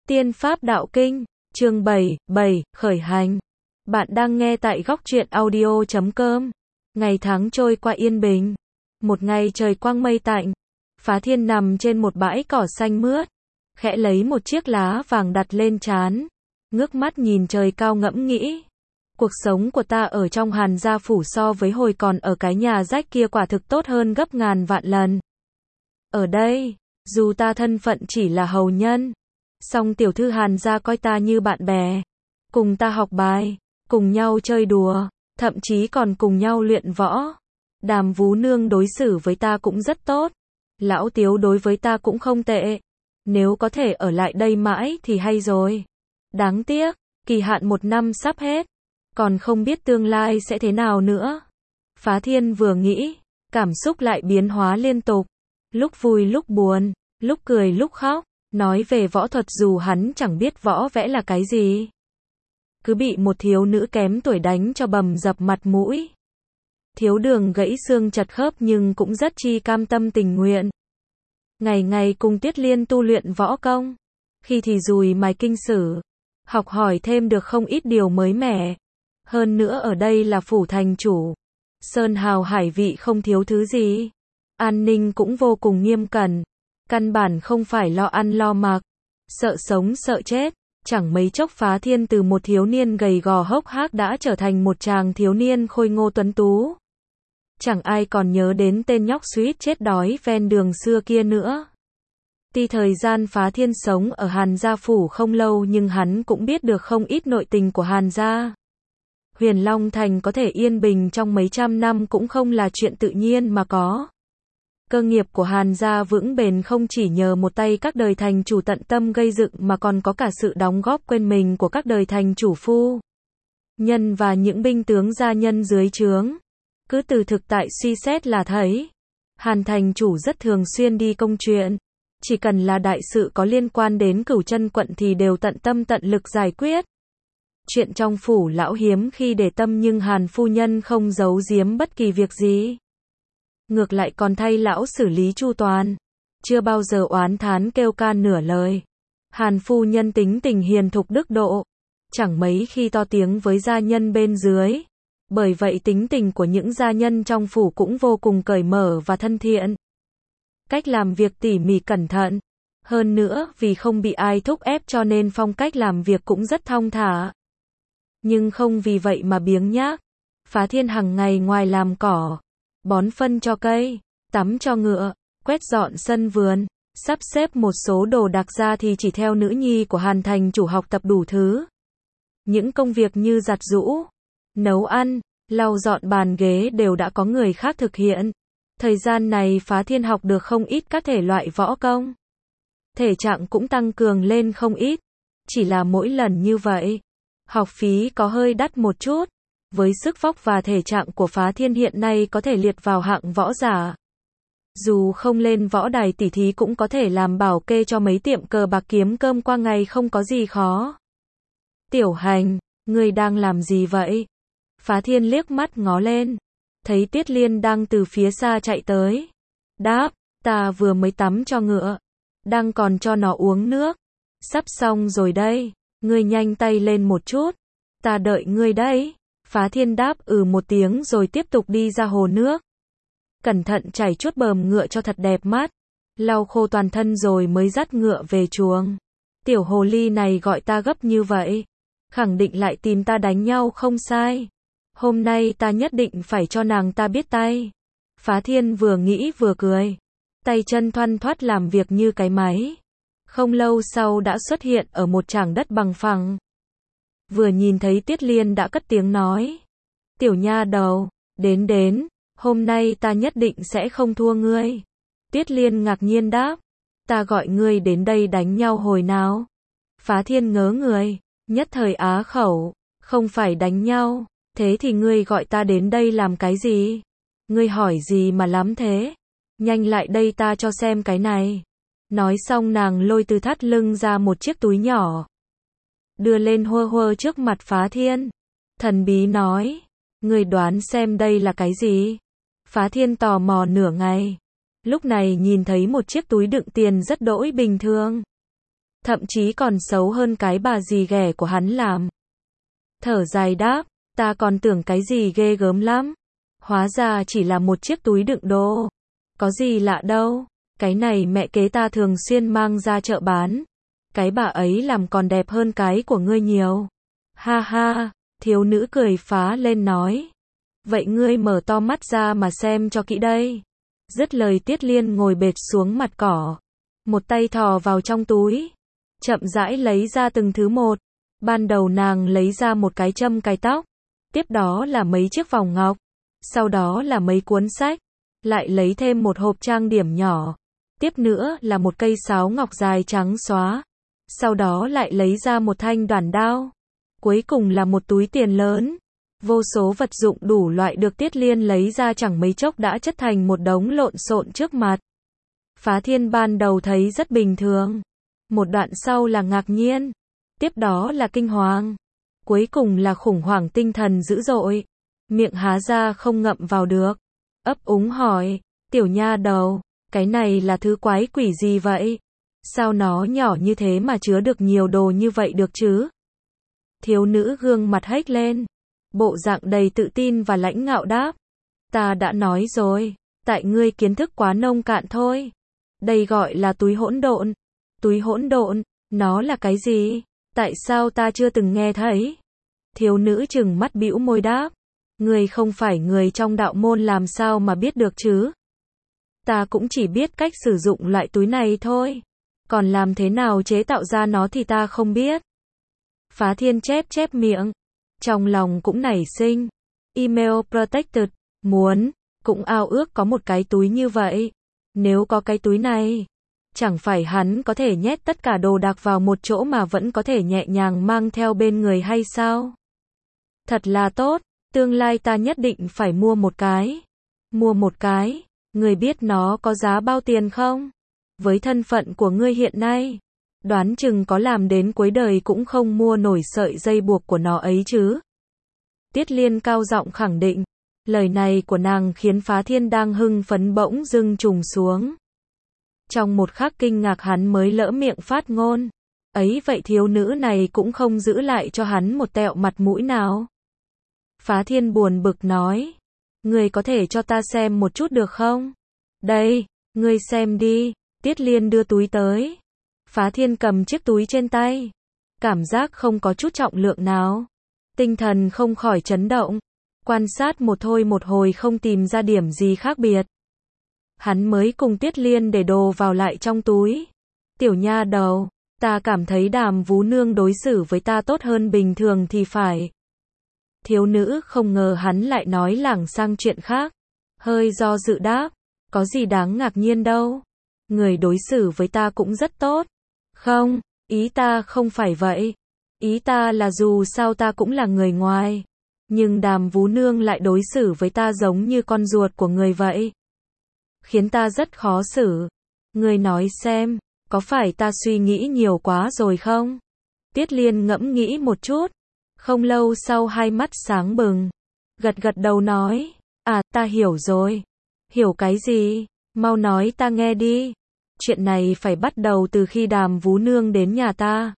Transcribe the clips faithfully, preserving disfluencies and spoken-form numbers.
Tiên Pháp Đạo Kinh, chương bảy, bảy, khởi hành. Bạn đang nghe tại góc truyện audio chấm com. Ngày tháng trôi qua yên bình. Một ngày trời quang mây tạnh. Phá Thiên nằm trên một bãi cỏ xanh mướt. Khẽ lấy một chiếc lá vàng đặt lên trán. Ngước mắt nhìn trời cao ngẫm nghĩ. Cuộc sống của ta ở trong Hàn Gia Phủ so với hồi còn ở cái nhà rách kia quả thực tốt hơn gấp ngàn vạn lần. Ở đây, dù ta thân phận chỉ là hầu nhân, song tiểu thư Hàn Gia coi ta như bạn bè. Cùng ta học bài, cùng nhau chơi đùa, thậm chí còn cùng nhau luyện võ. Đàm Vú Nương đối xử với ta cũng rất tốt. Lão Tiếu đối với ta cũng không tệ. Nếu có thể ở lại đây mãi thì hay rồi. Đáng tiếc, kỳ hạn một năm sắp hết. Còn không biết tương lai sẽ thế nào nữa. Phá Thiên vừa nghĩ, cảm xúc lại biến hóa liên tục. Lúc vui lúc buồn, lúc cười lúc khóc. Nói về võ thuật dù hắn chẳng biết võ vẽ là cái gì. Cứ bị một thiếu nữ kém tuổi đánh cho bầm dập mặt mũi. Thiếu Đường gãy xương chật khớp nhưng cũng rất chi cam tâm tình nguyện. Ngày ngày cùng Tiết Liên tu luyện võ công. Khi thì dùi mài kinh sử. Học hỏi thêm được không ít điều mới mẻ. Hơn nữa ở đây là phủ thành chủ. Sơn hào hải vị không thiếu thứ gì. An ninh cũng vô cùng nghiêm cẩn. Căn bản không phải lo ăn lo mặc. Sợ sống sợ chết. Chẳng mấy chốc Phá Thiên từ một thiếu niên gầy gò hốc hác đã trở thành một chàng thiếu niên khôi ngô tuấn tú. Chẳng ai còn nhớ đến tên nhóc suýt chết đói ven đường xưa kia nữa. Tuy thời gian Phá Thiên sống ở Hàn Gia Phủ không lâu nhưng hắn cũng biết được không ít nội tình của Hàn Gia. Huyền Long Thành có thể yên bình trong mấy trăm năm cũng không là chuyện tự nhiên mà có. Cơ nghiệp của Hàn Gia vững bền không chỉ nhờ một tay các đời thành chủ tận tâm gây dựng mà còn có cả sự đóng góp quên mình của các đời thành chủ phu nhân và những binh tướng gia nhân dưới trướng. Cứ từ thực tại suy xét là thấy, Hàn thành chủ rất thường xuyên đi công chuyện. Chỉ cần là đại sự có liên quan đến Cửu Chân quận thì đều tận tâm tận lực giải quyết. Chuyện trong phủ lão hiếm khi để tâm nhưng Hàn phu nhân không giấu giếm bất kỳ việc gì. Ngược lại còn thay lão xử lý chu toàn. Chưa bao giờ oán thán kêu can nửa lời. Hàn phu nhân tính tình hiền thục đức độ. Chẳng mấy khi to tiếng với gia nhân bên dưới. Bởi vậy tính tình của những gia nhân trong phủ cũng vô cùng cởi mở và thân thiện. Cách làm việc tỉ mỉ cẩn thận. Hơn nữa vì không bị ai thúc ép cho nên phong cách làm việc cũng rất thong thả. Nhưng không vì vậy mà biếng nhác. Phá Thiên hằng ngày ngoài làm cỏ, bón phân cho cây, tắm cho ngựa, quét dọn sân vườn, sắp xếp một số đồ đạc ra thì chỉ theo nữ nhi của Hàn thành chủ học tập đủ thứ. Những công việc như giặt giũ, nấu ăn, lau dọn bàn ghế đều đã có người khác thực hiện. Thời gian này Phá Thiên học được không ít các thể loại võ công. Thể trạng cũng tăng cường lên không ít. Chỉ là mỗi lần như vậy, học phí có hơi đắt một chút. Với sức vóc và thể trạng của Phá Thiên hiện nay có thể liệt vào hạng võ giả. Dù không lên võ đài tỉ thí cũng có thể làm bảo kê cho mấy tiệm cờ bạc kiếm cơm qua ngày không có gì khó. Tiểu Hành, ngươi đang làm gì vậy? Phá Thiên liếc mắt ngó lên. Thấy Tiết Liên đang từ phía xa chạy tới. Đáp, ta vừa mới tắm cho ngựa. Đang còn cho nó uống nước. Sắp xong rồi đây. Ngươi nhanh tay lên một chút. Ta đợi ngươi đấy. Phá Thiên đáp ừ một tiếng rồi tiếp tục đi ra hồ nước. Cẩn thận chảy chuốt bờm ngựa cho thật đẹp mắt. Lau khô toàn thân rồi mới dắt ngựa về chuồng. Tiểu hồ ly này gọi ta gấp như vậy. Khẳng định lại tìm ta đánh nhau không sai. Hôm nay ta nhất định phải cho nàng ta biết tay. Phá Thiên vừa nghĩ vừa cười. Tay chân thoăn thoắt làm việc như cái máy. Không lâu sau đã xuất hiện ở một trảng đất bằng phẳng. Vừa nhìn thấy Tiết Liên đã cất tiếng nói. Tiểu nha đầu, đến đến, hôm nay ta nhất định sẽ không thua ngươi. Tiết Liên ngạc nhiên đáp. Ta gọi ngươi đến đây đánh nhau hồi nào? Phá Thiên ngớ người, nhất thời á khẩu, không phải đánh nhau, thế thì ngươi gọi ta đến đây làm cái gì? Ngươi hỏi gì mà lắm thế? Nhanh lại đây ta cho xem cái này. Nói xong nàng lôi từ thắt lưng ra một chiếc túi nhỏ. Đưa lên hơ hơ trước mặt Phá Thiên. Thần bí nói. Người đoán xem đây là cái gì? Phá Thiên tò mò nửa ngày. Lúc này nhìn thấy một chiếc túi đựng tiền rất đỗi bình thường. thậm chí còn xấu hơn cái bà dì ghẻ của hắn làm. Thở dài đáp, ta còn tưởng cái gì ghê gớm lắm. Hóa ra chỉ là một chiếc túi đựng đồ. Có gì lạ đâu, cái này mẹ kế ta thường xuyên mang ra chợ bán. Cái bà ấy làm còn đẹp hơn cái của ngươi nhiều. Ha ha, thiếu nữ cười phá lên nói. Vậy ngươi mở to mắt ra mà xem cho kỹ đây. Dứt lời Tiết Liên ngồi bệt xuống mặt cỏ. Một tay thò vào trong túi. Chậm rãi lấy ra từng thứ một. Ban đầu nàng lấy ra một cái châm cài tóc. Tiếp đó là mấy chiếc vòng ngọc. Sau đó là mấy cuốn sách. Lại lấy thêm một hộp trang điểm nhỏ. Tiếp nữa là một cây sáo ngọc dài trắng xóa. Sau đó lại lấy ra một thanh đoản đao. Cuối cùng là một túi tiền lớn. Vô số vật dụng đủ loại được Tiết Liên lấy ra chẳng mấy chốc đã chất thành một đống lộn xộn trước mặt. Phá Thiên ban đầu thấy rất bình thường. Một đoạn sau là ngạc nhiên. Tiếp đó là kinh hoàng. Cuối cùng là khủng hoảng tinh thần dữ dội. Miệng há ra không ngậm vào được. Ấp úng hỏi, tiểu nha đầu, cái này là thứ quái quỷ gì vậy? Sao nó nhỏ như thế mà chứa được nhiều đồ như vậy được chứ? Thiếu nữ gương mặt hếch lên. Bộ dạng đầy tự tin và lãnh ngạo đáp. Ta đã nói rồi, tại ngươi kiến thức quá nông cạn thôi. Đây gọi là túi hỗn độn. Túi hỗn độn, nó là cái gì? Tại sao ta chưa từng nghe thấy? Thiếu nữ trừng mắt bĩu môi đáp. Ngươi không phải người trong đạo môn làm sao mà biết được chứ? Ta cũng chỉ biết cách sử dụng loại túi này thôi. Còn làm thế nào chế tạo ra nó thì ta không biết. Phá Thiên chép chép miệng. Trong lòng cũng nảy sinh. Email protected. Muốn. Cũng ao ước có một cái túi như vậy. Nếu có cái túi này. Chẳng phải hắn có thể nhét tất cả đồ đạc vào một chỗ mà vẫn có thể nhẹ nhàng mang theo bên người hay sao? Thật là tốt. Tương lai ta nhất định phải mua một cái. Mua một cái. Người biết nó có giá bao tiền không? Với thân phận của ngươi hiện nay, đoán chừng có làm đến cuối đời cũng không mua nổi sợi dây buộc của nó ấy chứ. Tiết Liên cao giọng khẳng định. Lời này của nàng khiến Phá Thiên đang hưng phấn bỗng dưng trùng xuống. Trong một khắc kinh ngạc hắn mới lỡ miệng phát ngôn. Ấy vậy thiếu nữ này cũng không giữ lại cho hắn một tẹo mặt mũi nào. Phá Thiên buồn bực nói. Ngươi có thể cho ta xem một chút được không? Đây, ngươi xem đi. Tiết Liên đưa túi tới. Phá Thiên cầm chiếc túi trên tay. Cảm giác không có chút trọng lượng nào. Tinh thần không khỏi chấn động. Quan sát một thôi một hồi không tìm ra điểm gì khác biệt. Hắn mới cùng Tiết Liên để đồ vào lại trong túi. Tiểu nha đầu, ta cảm thấy Đàm Vú Nương đối xử với ta tốt hơn bình thường thì phải. Thiếu nữ không ngờ hắn lại nói lảng sang chuyện khác. Hơi do dự đáp. Có gì đáng ngạc nhiên đâu. Người đối xử với ta cũng rất tốt. Không, ý ta không phải vậy. Ý ta là dù sao ta cũng là người ngoài. Nhưng Đàm Vú Nương lại đối xử với ta giống như con ruột của người vậy. Khiến ta rất khó xử. Người nói xem, có phải ta suy nghĩ nhiều quá rồi không? Tiết Liên ngẫm nghĩ một chút. Không lâu sau hai mắt sáng bừng. Gật gật đầu nói. À, ta hiểu rồi. Hiểu cái gì? Mau nói ta nghe đi. Chuyện này phải bắt đầu từ khi Đàm Vú Nương đến nhà ta.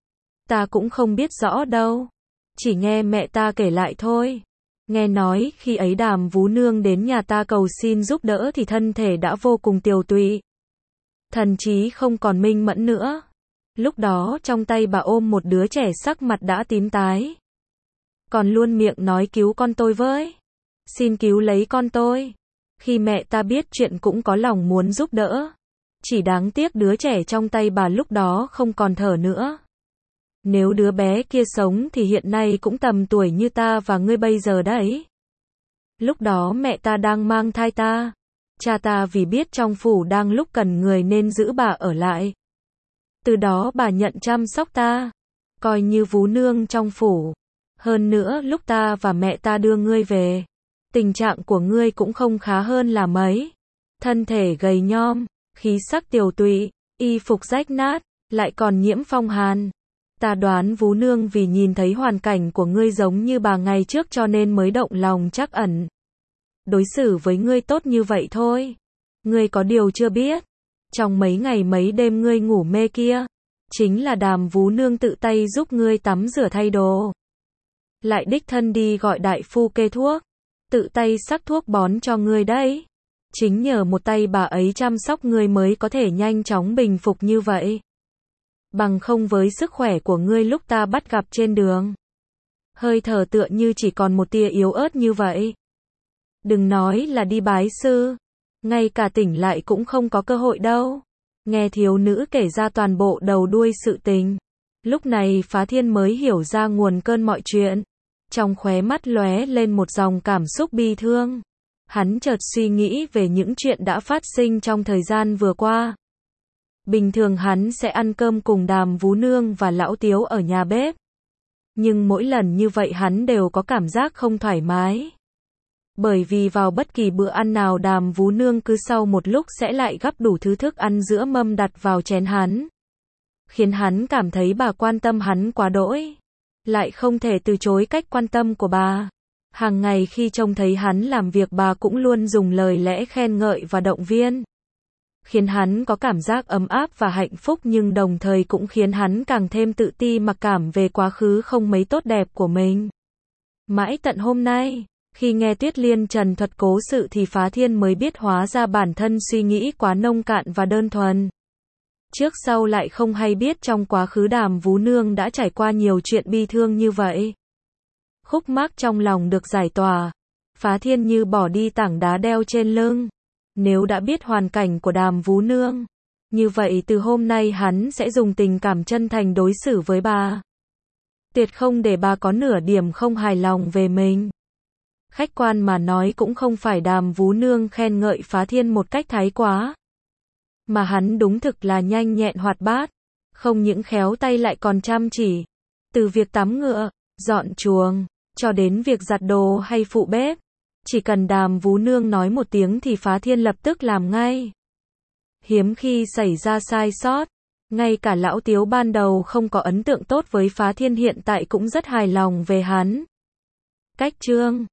Ta cũng không biết rõ đâu. Chỉ nghe mẹ ta kể lại thôi. Nghe nói khi ấy Đàm Vú Nương đến nhà ta cầu xin giúp đỡ thì thân thể đã vô cùng tiều tụy. Thần trí không còn minh mẫn nữa. Lúc đó trong tay bà ôm một đứa trẻ sắc mặt đã tím tái. Còn luôn miệng nói cứu con tôi với. Xin cứu lấy con tôi. Khi mẹ ta biết chuyện cũng có lòng muốn giúp đỡ. Chỉ đáng tiếc đứa trẻ trong tay bà lúc đó không còn thở nữa. Nếu đứa bé kia sống thì hiện nay cũng tầm tuổi như ta và ngươi bây giờ đấy. Lúc đó mẹ ta đang mang thai ta. Cha ta vì biết trong phủ đang lúc cần người nên giữ bà ở lại. Từ đó bà nhận chăm sóc ta. Coi như vú nương trong phủ. Hơn nữa lúc ta và mẹ ta đưa ngươi về. Tình trạng của ngươi cũng không khá hơn là mấy. Thân thể gầy nhom, khí sắc tiều tụy, y phục rách nát, lại còn nhiễm phong hàn. Ta đoán vú nương vì nhìn thấy hoàn cảnh của ngươi giống như bà ngày trước cho nên mới động lòng trắc ẩn. Đối xử với ngươi tốt như vậy thôi. Ngươi có điều chưa biết. Trong mấy ngày mấy đêm ngươi ngủ mê kia, chính là Đàm Vú Nương tự tay giúp ngươi tắm rửa thay đồ. Lại đích thân đi gọi đại phu kê thuốc, tự tay sắc thuốc bón cho ngươi đấy. Chính nhờ một tay bà ấy chăm sóc ngươi mới có thể nhanh chóng bình phục như vậy. Bằng không với sức khỏe của ngươi lúc ta bắt gặp trên đường, hơi thở tựa như chỉ còn một tia yếu ớt như vậy. Đừng nói là đi bái sư, ngay cả tỉnh lại cũng không có cơ hội đâu. Nghe thiếu nữ kể ra toàn bộ đầu đuôi sự tình, lúc này Phá Thiên mới hiểu ra nguồn cơn mọi chuyện. Trong khóe mắt lóe lên một dòng cảm xúc bi thương. Hắn chợt suy nghĩ về những chuyện đã phát sinh trong thời gian vừa qua. Bình thường hắn sẽ ăn cơm cùng Đàm Vú Nương và Lão Tiếu ở nhà bếp. Nhưng mỗi lần như vậy hắn đều có cảm giác không thoải mái. Bởi vì vào bất kỳ bữa ăn nào Đàm Vú Nương cứ sau một lúc sẽ lại gắp đủ thứ thức ăn giữa mâm đặt vào chén hắn. Khiến hắn cảm thấy bà quan tâm hắn quá đỗi. Lại không thể từ chối cách quan tâm của bà. Hàng ngày khi trông thấy hắn làm việc bà cũng luôn dùng lời lẽ khen ngợi và động viên. Khiến hắn có cảm giác ấm áp và hạnh phúc nhưng đồng thời cũng khiến hắn càng thêm tự ti mặc cảm về quá khứ không mấy tốt đẹp của mình. Mãi tận hôm nay, khi nghe Tuyết Liên Trần thuật cố sự thì Phá Thiên mới biết hóa ra bản thân suy nghĩ quá nông cạn và đơn thuần. Trước sau lại không hay biết trong quá khứ Đàm Vú Nương đã trải qua nhiều chuyện bi thương như vậy. Khúc mắc trong lòng được giải tỏa, Phá Thiên như bỏ đi tảng đá đeo trên lưng. Nếu đã biết hoàn cảnh của Đàm Vú Nương, như vậy từ hôm nay hắn sẽ dùng tình cảm chân thành đối xử với bà. Tuyệt không để bà có nửa điểm không hài lòng về mình. Khách quan mà nói cũng không phải Đàm Vú Nương khen ngợi Phá Thiên một cách thái quá. Mà hắn đúng thực là nhanh nhẹn hoạt bát, không những khéo tay lại còn chăm chỉ. Từ việc tắm ngựa, dọn chuồng, cho đến việc giặt đồ hay phụ bếp. Chỉ cần Đàm Vú Nương nói một tiếng thì Phá Thiên lập tức làm ngay. Hiếm khi xảy ra sai sót, ngay cả Lão Tiếu ban đầu không có ấn tượng tốt với Phá Thiên hiện tại cũng rất hài lòng về hắn. Cách chương